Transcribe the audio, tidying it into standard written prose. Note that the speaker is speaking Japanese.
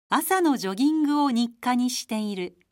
朝のジョギングを日課にしている。